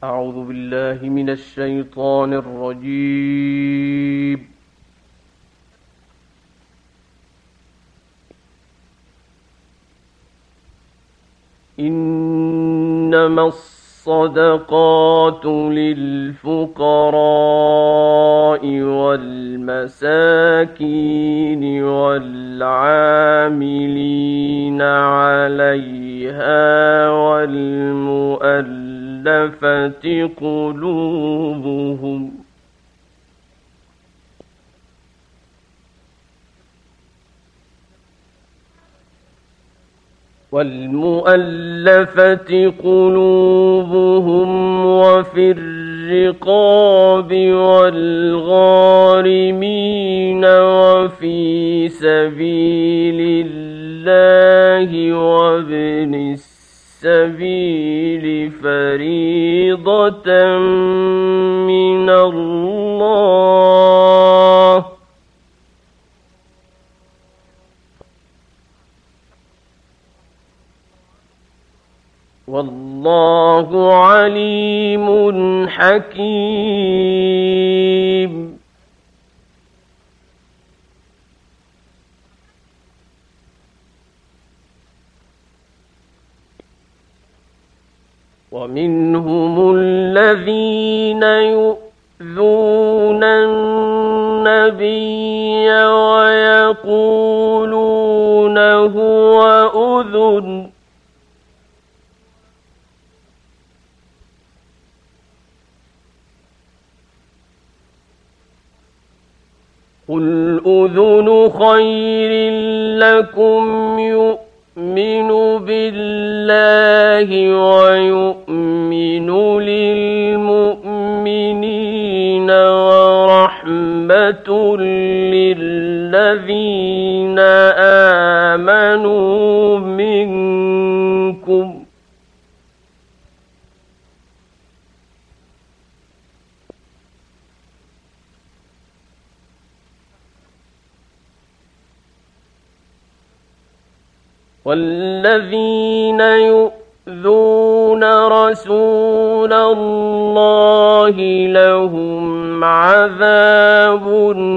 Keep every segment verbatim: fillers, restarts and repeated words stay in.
أعوذ بالله من الشيطان الرجيم. إنما الصدقات للفقراء والمساكين والعاملين عليها والمؤلفة قلوبهم والمؤلفة قلوبهم وفي الرقاب والغارمين وفي سبيل الله وابن السبيل فريضة من الله والله عليم حكيم. ومنهم الذين يؤذون النبي ويقولون هو أذن قل أذن خير لكم يؤمن بالله ويؤمن للمؤمنين ورحمة للذين آمنوا منكم والذين يؤذون رسول الله لهم عذاب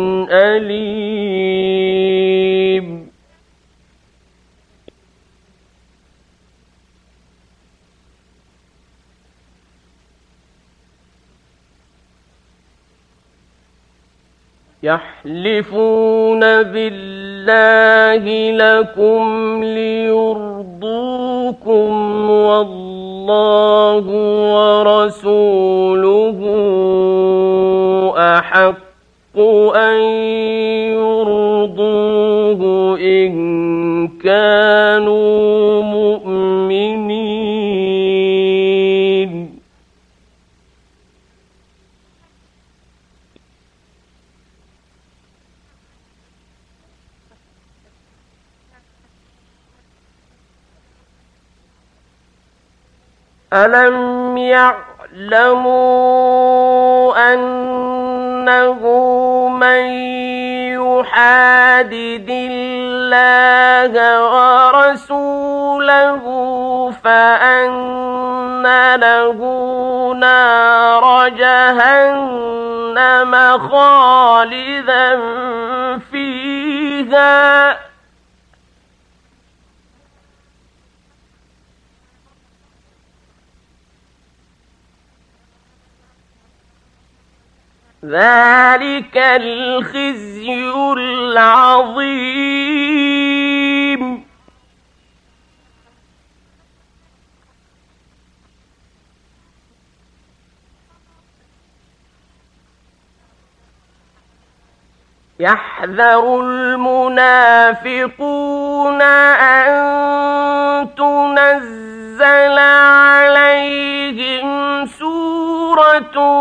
أليم. يحلفون بالله لكم ليرضوكم والله ورسوله أحق أن يرضوه إن كانوا مؤمنين. ألم يعلموا أنه من يحادد الله ورسوله فأن له نار جهنم خالدا فيها ذلك الخزي العظيم. يحذر المنافقون أن تنزل عليهم سورة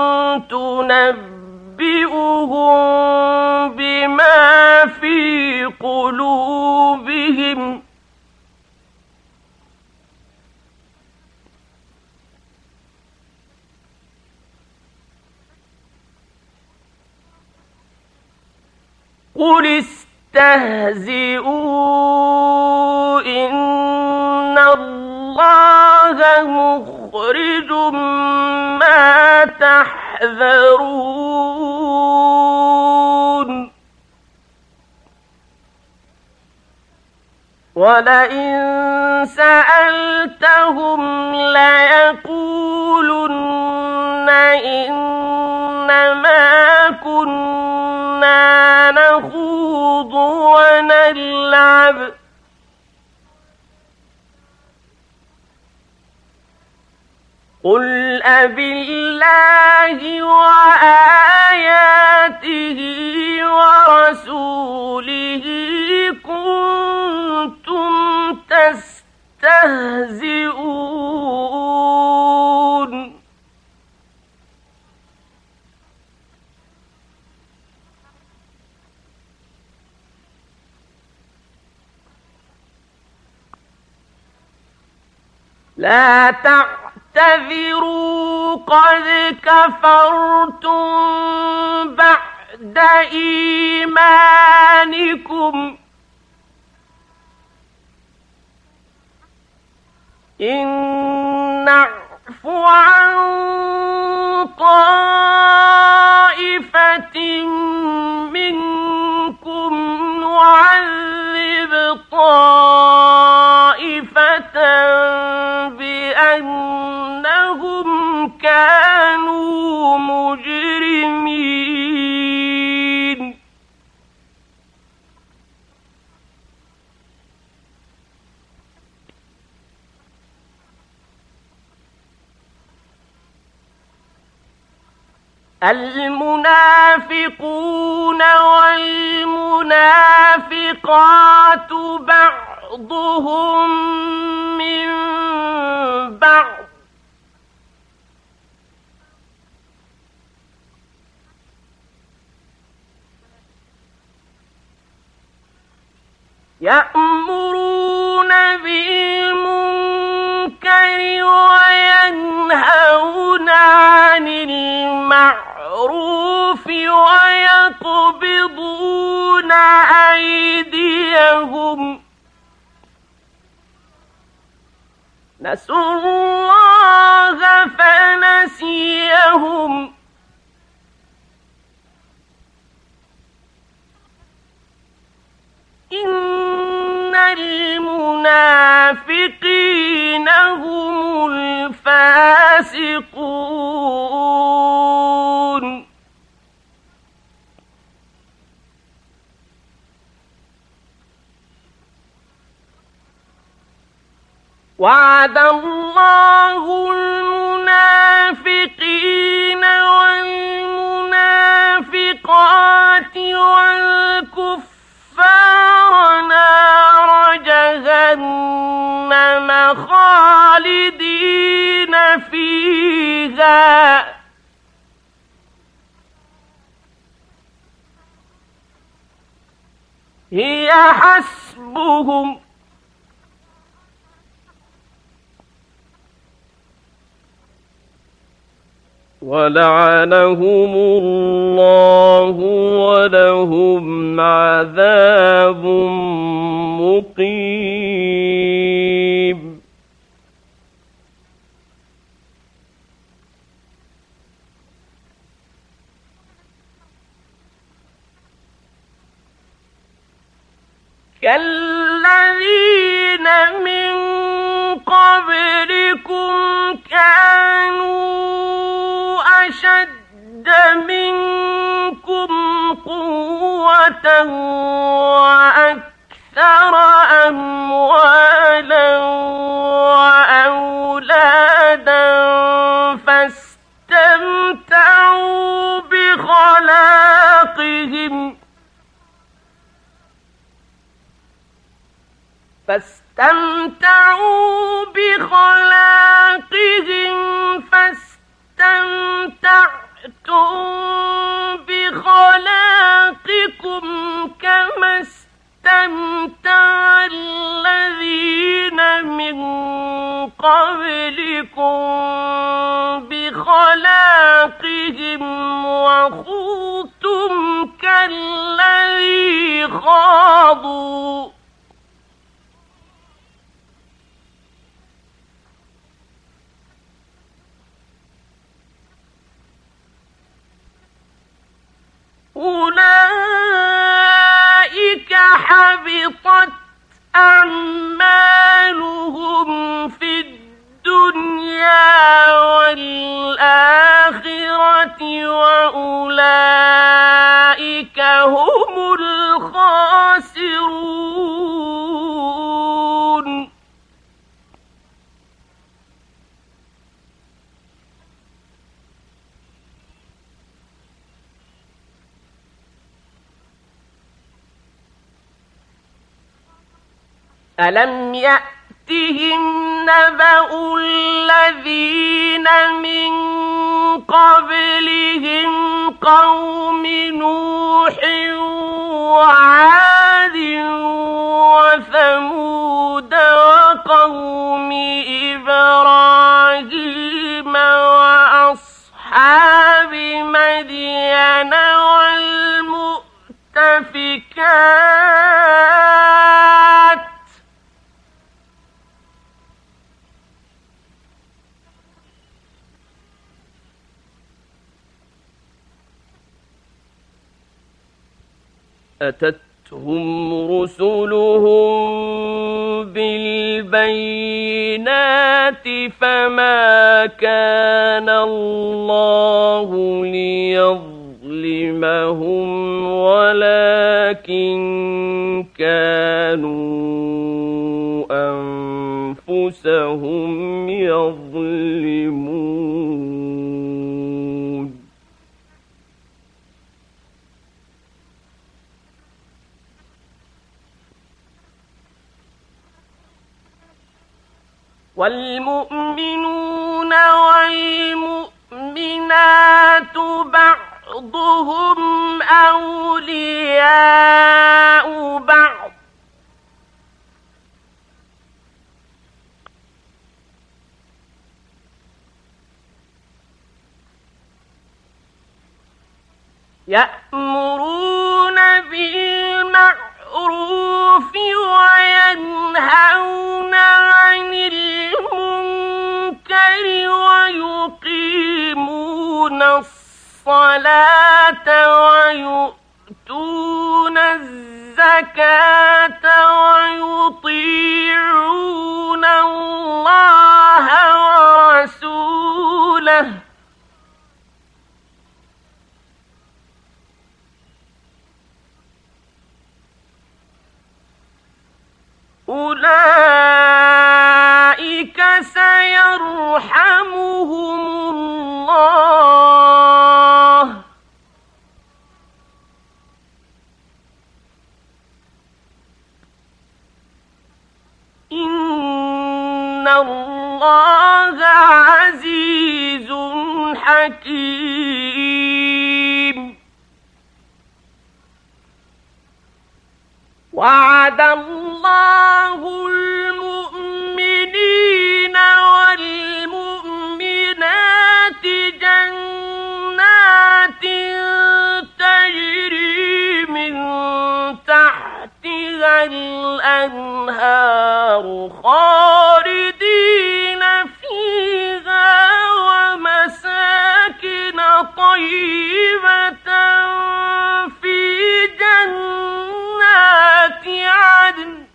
تنبئهم بما في قلوبهم قل استهزئوا إن الله مخرج يحذرون ولئن سألتهم ليقولن إنما كنا نخوض ونلعب قل أبالله وآياته ورسوله كنتم تستهزئون لا تعتذروا قد كفرتم بعد إيمانكم إن نعف عن طائفة منكم نعذب طائفة بأنهم كانوا مجرمين المنافقون والمنافقات بعضهم من بعض يأمرون بالمنكر وينهون عن المعروف ويقبضون أيديهم نسوا الله فنسيهم إن المنافقين هم الفاسقون وعد الله المنافقين والمنافقات والكفار نار جهنم خالدين فيها هي حسبهم ولعنهم الله ولهم عذاب مقيم كالذين من قبلكم كانوا أشد منكم قوة وأكثر أموالا وأولادا فاستمتعوا بخلاقهم فاستمتعوا بخلاقهم فاستمتعتم بخلاقكم كما استمتع الذين من قبلكم بخلاقهم وخوضتم كالذي خاضوا أولئك حبطت أعمالهم في الدنيا والآخرة وأولئك هم الخاسرون. ألم يأتهم نبأ الذين من قبلهم قوم نوح وعاد وثمود وقوم إبراهيم وأصحاب مدين والمؤتفكات أتتهم رسلهم بالبينات فما كان الله ليظلمهم ولكن كانوا أنفسهم يظلمون. والمؤمنون والمؤمنات بعضهم أولياء بعض يأمرون بالمعروف وينهون عن المنكر ويقيمون الصلاة ويؤتون الزكاة ويطيعون الله ورسوله أولئك سيرحمهم الله إن الله عزيز حكيم. وعد الله المؤمنين والمؤمنات جنات تجري من تحتها الأنهار خالدين فيها ومساكن طيبة في جنات عدن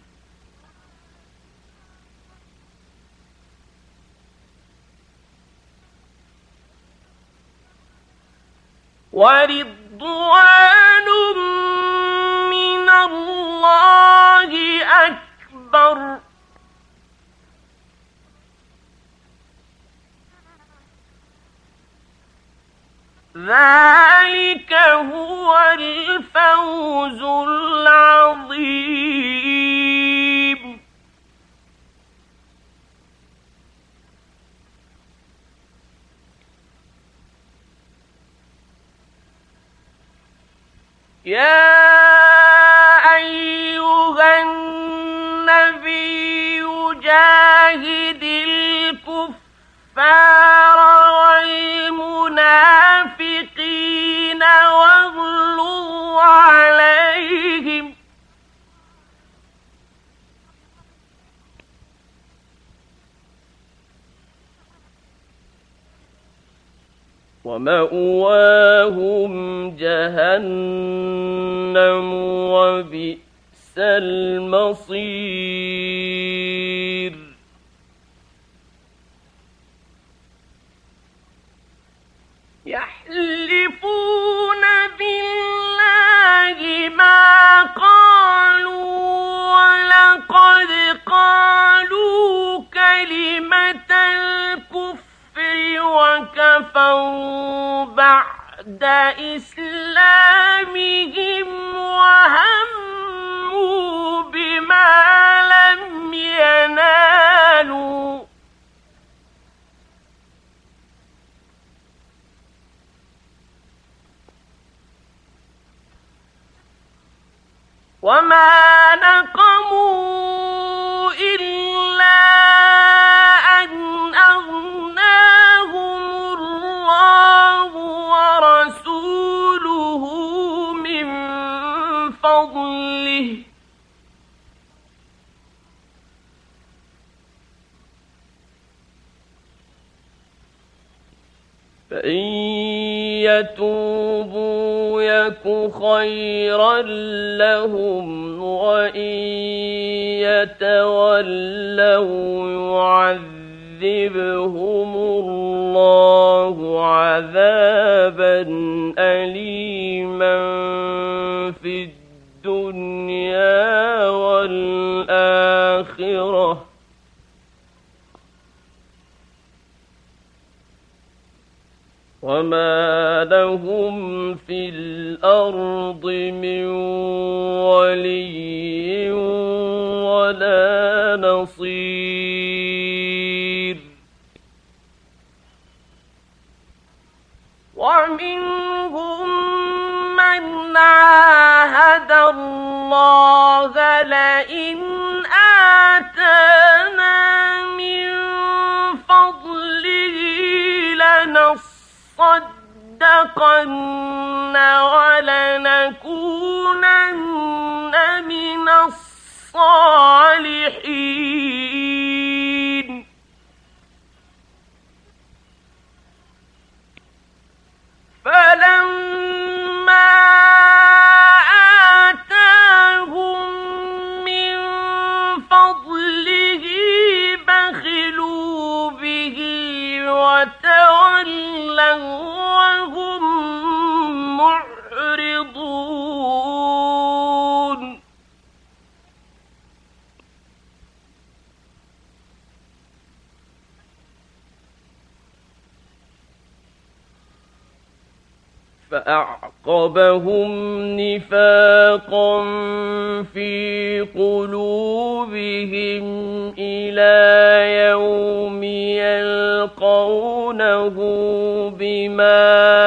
ورضوان من الله أكبر ذلك هو الفوز العظيم. يا أيها النبي جاهد الكفار والمنافقين واغلظ عليهم ومأواهم جهنم وبئس المصير يحلفون بالله ما قالوا ولقد قالوا كلمة الكفر وكفروا بعد إسلامهم وهموا بما لم ينالوا وما نقموا إلا أن أغناهم الله ورسوله من فضله فإن يتوبوا يك خيرا لهم وإن يتولوا يعذبهم الله عذابا أليما في الدنيا والآخرة وما لهم في الأرض من ولي ولا نصير ومنهم من عاهد الله لئن آتانا من فضله لنصر صدقن ولنكونن من الصالحين فلما آتاهم من فضله بخلوا به وتولوا وهم معرضون فأعقبهم نفاقا في قلوبهم إلى يوم يلقونه بما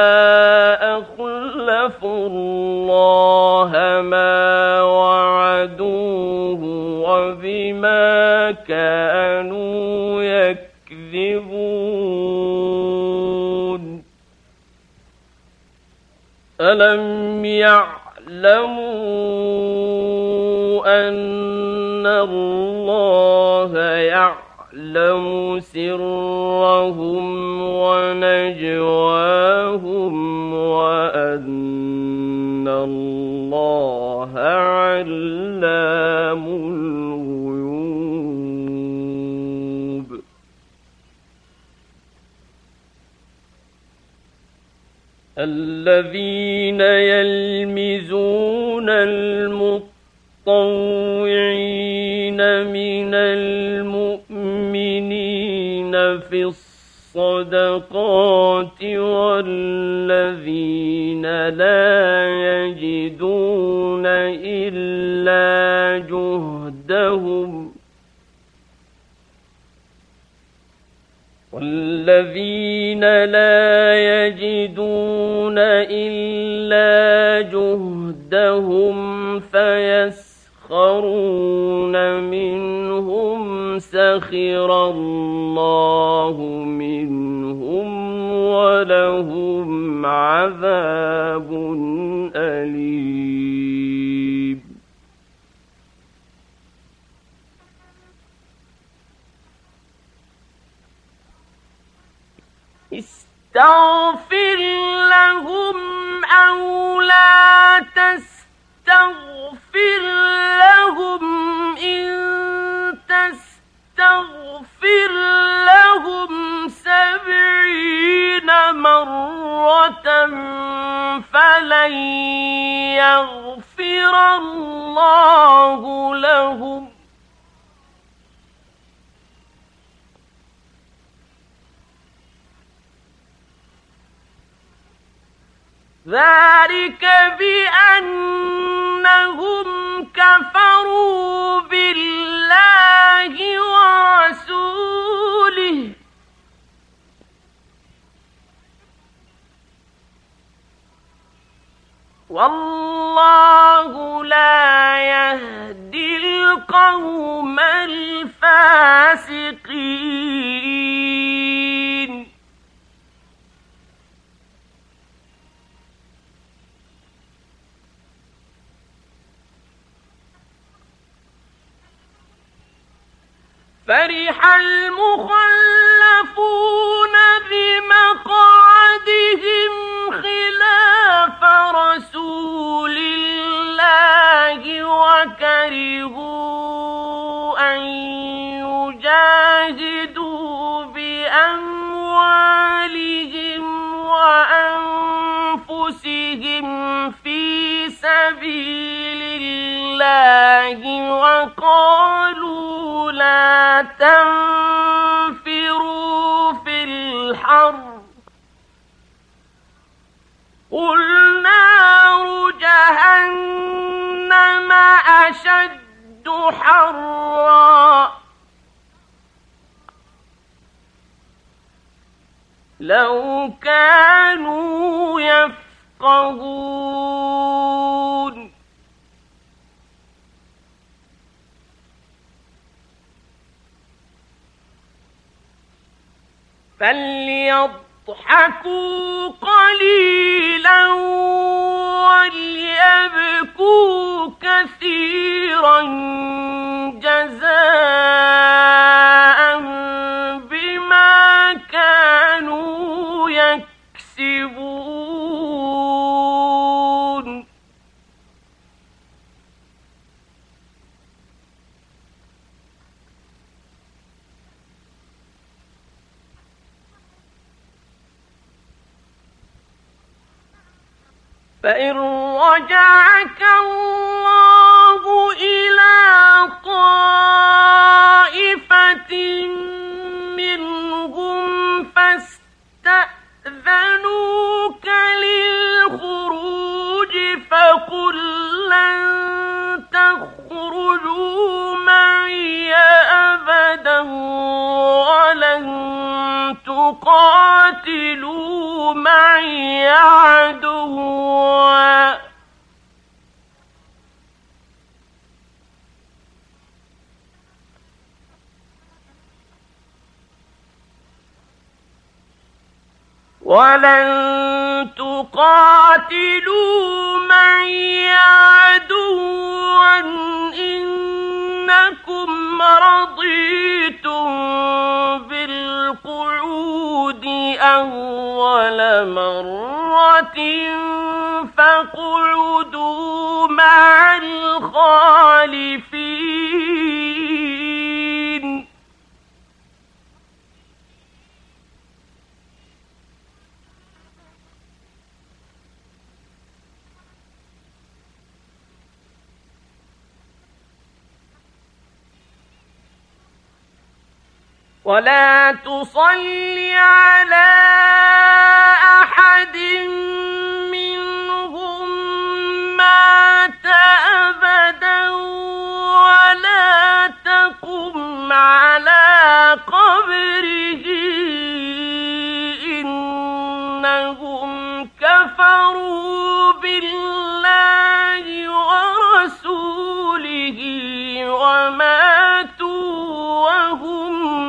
أخلفوا الله ما وعدوه وبما كانوا يكذبون ألم يعلموا أن الله يعلم سرهم ونجواهم وأن الله علام الغيوب الذين يلمزون المطوعين من المؤمنين في الصدقات والذين لا يجدون إلا جهدهم والذين لا يجدون إلا جهدهم فيسخرون منهم سخر الله منهم ولهم عذاب أليم استغفر فلن يغفر الله لهم ذلك بأنهم كفروا بالله ورسوله والله لا يهدي القوم الفاسقين فرح المخلفون بمقعدهم خلاف رسول الله وكرهوا أن يجاهدوا بأموالهم وأنفسهم في سبيل الله وقالوا لا تنفروا في الحر قل نار جهنم أشد حرا لو كانوا يفقهون فليضحكوا قليلا وليبكوا كثيرا جزاء بما كانوا يكسبون فإن رجعك الله إلى طائفة منهم فاستأذنوك للخروج فقل لن تخرجوا معي أبدا ولن تقاتلوا معي عدوا ولن تقاتلوا معي عدوا إنكم رضيتم بالقعود أول مرة فاقعدوا مع الخالفين ولا تصل على أحد منهم مات أبدا ولا تقم على قبره إنهم كفروا بالله ورسوله وماتوا وهم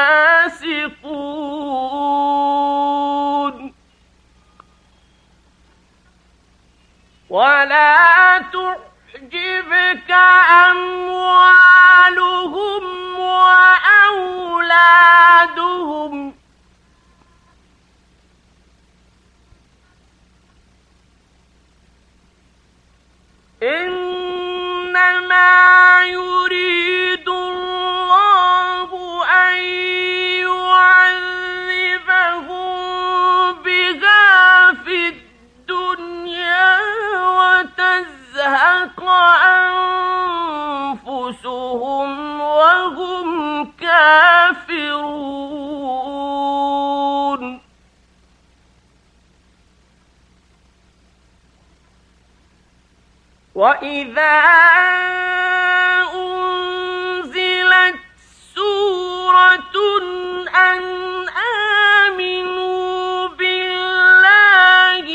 فاسقون ولا تعجبك أموالهم وأولادهم إنما يريد الله أن يعذبهم بها في تزهق أنفسهم وهم كافرون. وإذا أنزلت سورة أن آمنوا بالله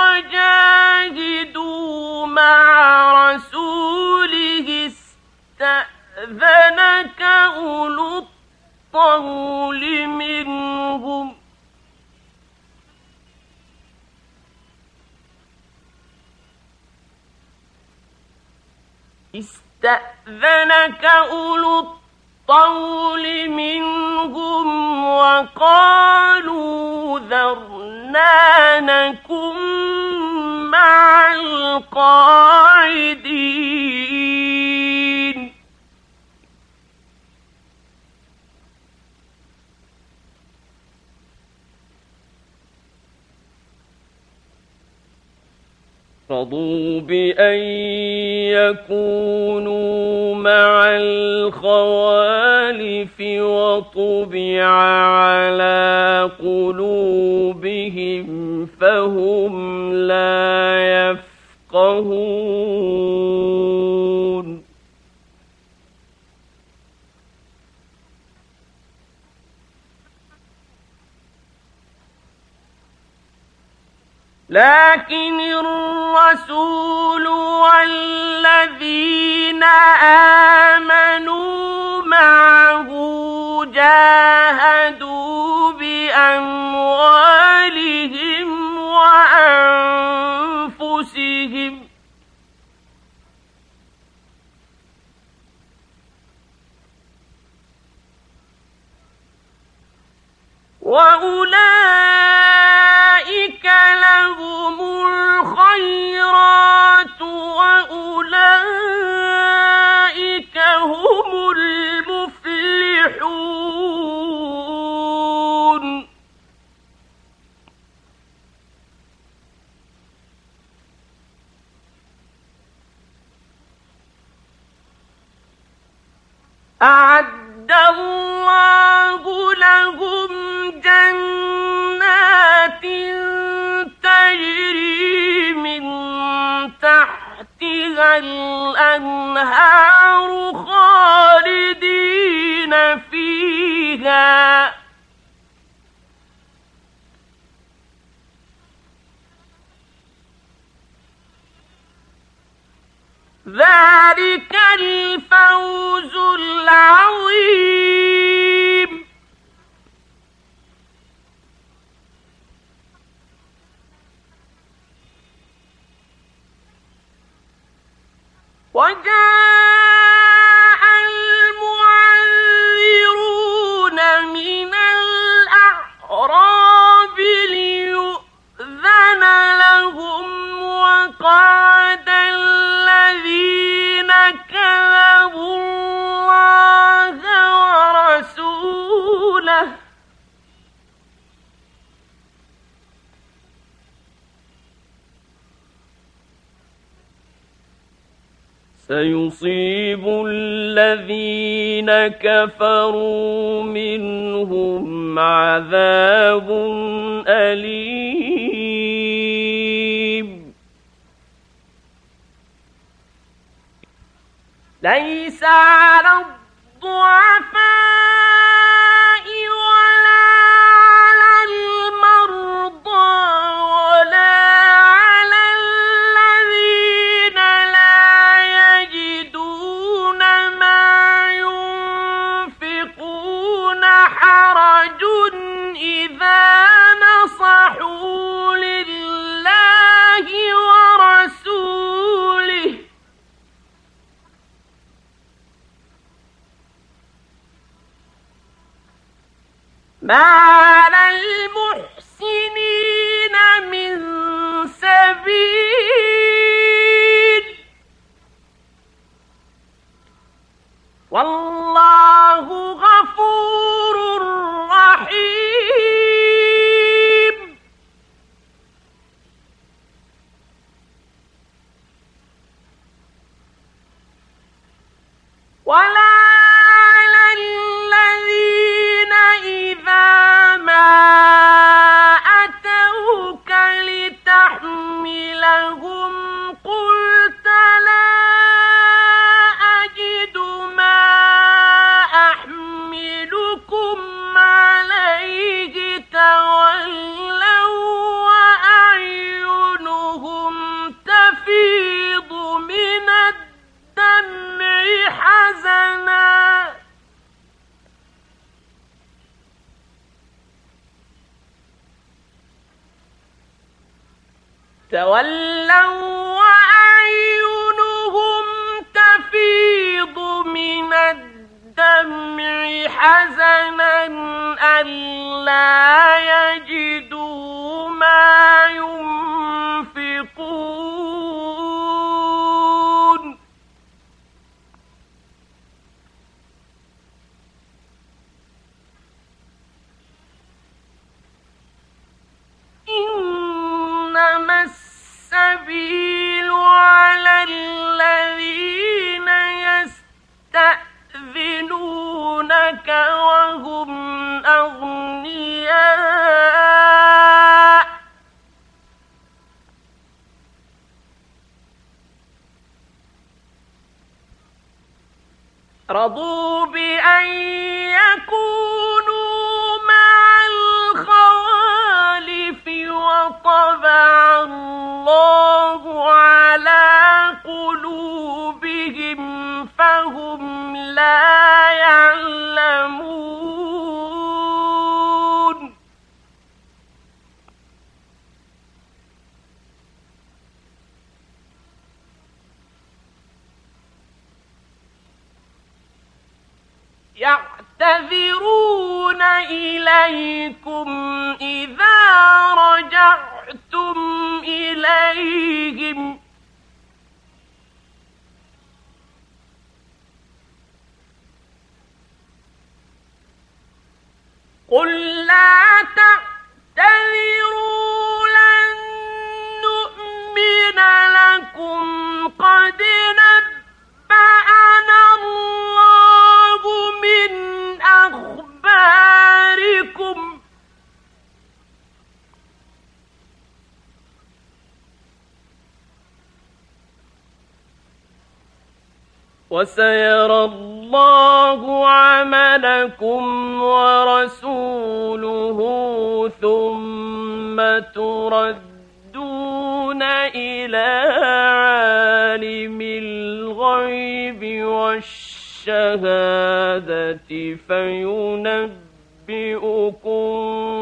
وجاهدوا مع رسوله استأذنك أولو الطول منهم استأذنك أولو الطول منهم وقالوا ذرنا نكن مع القاعدين. رضوا بأن يكونوا مع الخوالف وطبع على قلوبهم فهم لا يفقهون. لكن الرسول والذين آمنوا معه جاهدوا بأموالهم وأنفسهم وأولئك لهم الخيرات وأولئك هم المفلحون. أعد الله لهم جنات تجري من تحتها الأنهار خالدين فيها ذلك الفوز العظيم. وجاء المعذرون من الأعراب ليؤذن لهم وقعد الذين كذبوا الله ورسوله سيصيب الذين كفروا منهم عذاب أليم. ليس على الضعفاء ولا على المرضى ولا على الذين لا يجدون ما ينفقون حرج إذا نصحوا لله ورسوله ما على المحسنين من سبيل والله غفور رحيم. تولوا وأعينهم تفيض من الدمع حزنا ألا يجدوا ما ينفقون إنما السبيل على الذين يستأذنونك وهم أغنياء رضوا بأن يكونوا مع الخوالف وطبع الله على قلوبهم فهم لا يعلمون يعتذرون إليكم إذا رجعتم إليهم قل لا تعتذروا لن نؤمن لكم قد نبأنا الله من أخباركم وسيرى الله عملكم ورسوله ثم تردون إلى عالم الغيب والشهادة فينبئكم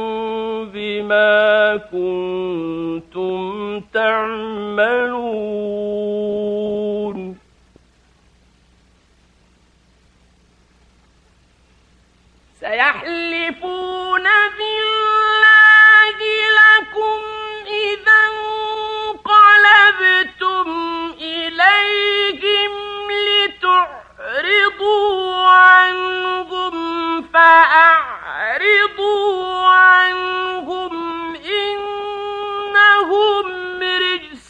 بما كنتم تعملون سيحلفون بالله لكم إذا انقلبتم إليهم لتعرضوا عنهم فأعرضوا عنهم إنهم رجس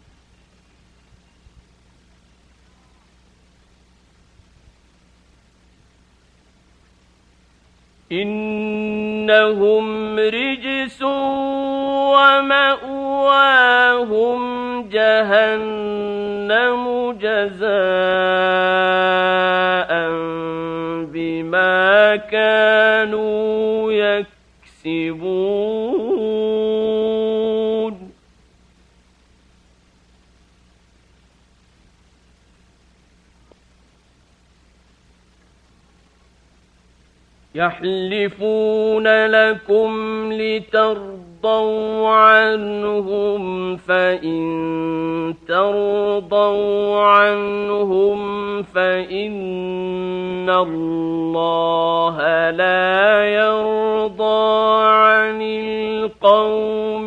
إنهم رجس ومأواهم جهنم جزاء بما كانوا يكسبون يحلفون لكم لترضوا عنهم فإن ترضوا عنهم فإن الله لا يرضى عن القوم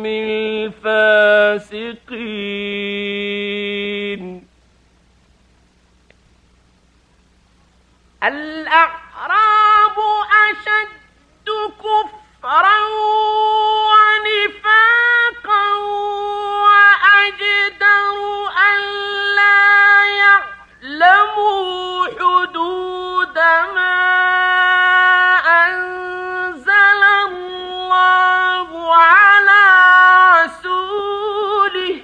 الفاسقين الأعراب أشد كفرا ونفاقا وأجدر ألا يعلموا حدود ما أنزل الله على رسوله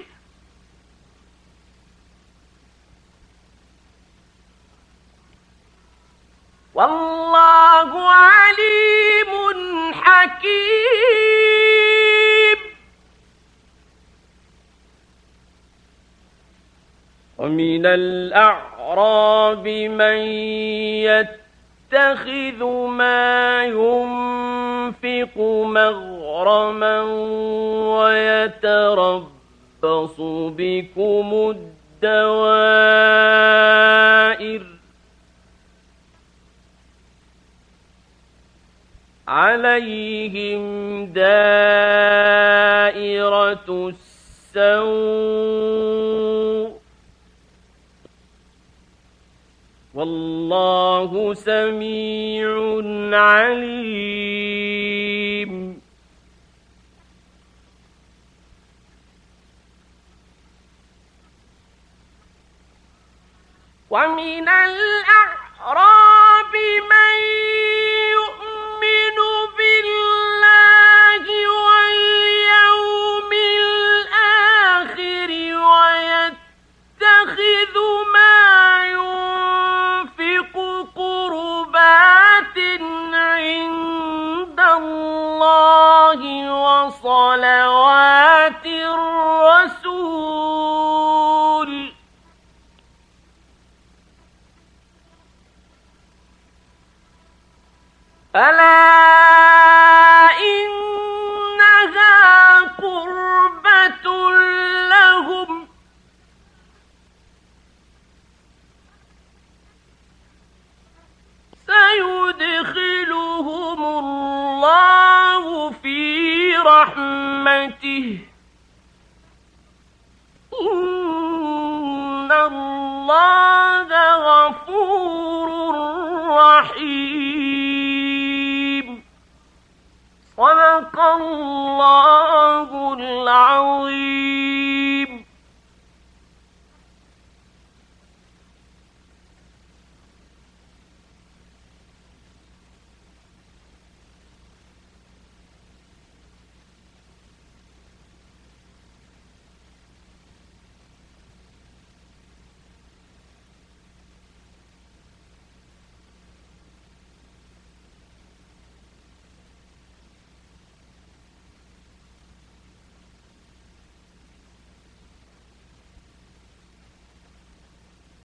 والله عليم حكيم ومن الأعراب من يتخذ ما ينفق مغرما ويتربص تَرَبَّصُ بِكُمُ الدَّوَائِرُ عَلَيْهِمْ دَائِرَةُ السَّوْءِ وَاللَّهُ سَمِيعٌ عَلِيمٌ. وَمِنَ الْأَعْرَابِ مَن يُؤْمِنُ بِاللَّهِ وَالْيَوْمِ الْآخِرِ وَيَتَّخِذُ مَا يُنفِقُ قُرُبَاتٍ عِندَ اللَّهِ وَصَلَوَاتِ الرَّسُولِ أَلَا إِنَّهَا قُرْبَةٌ لَّهُمْ ۚ سَيُدْخِلُهُمُ اللَّهُ فِي رَحْمَتِهِ ۗ إِنَّ اللَّهَ غَفُورٌ رَّحِيمٌ. صدق الله العظيم.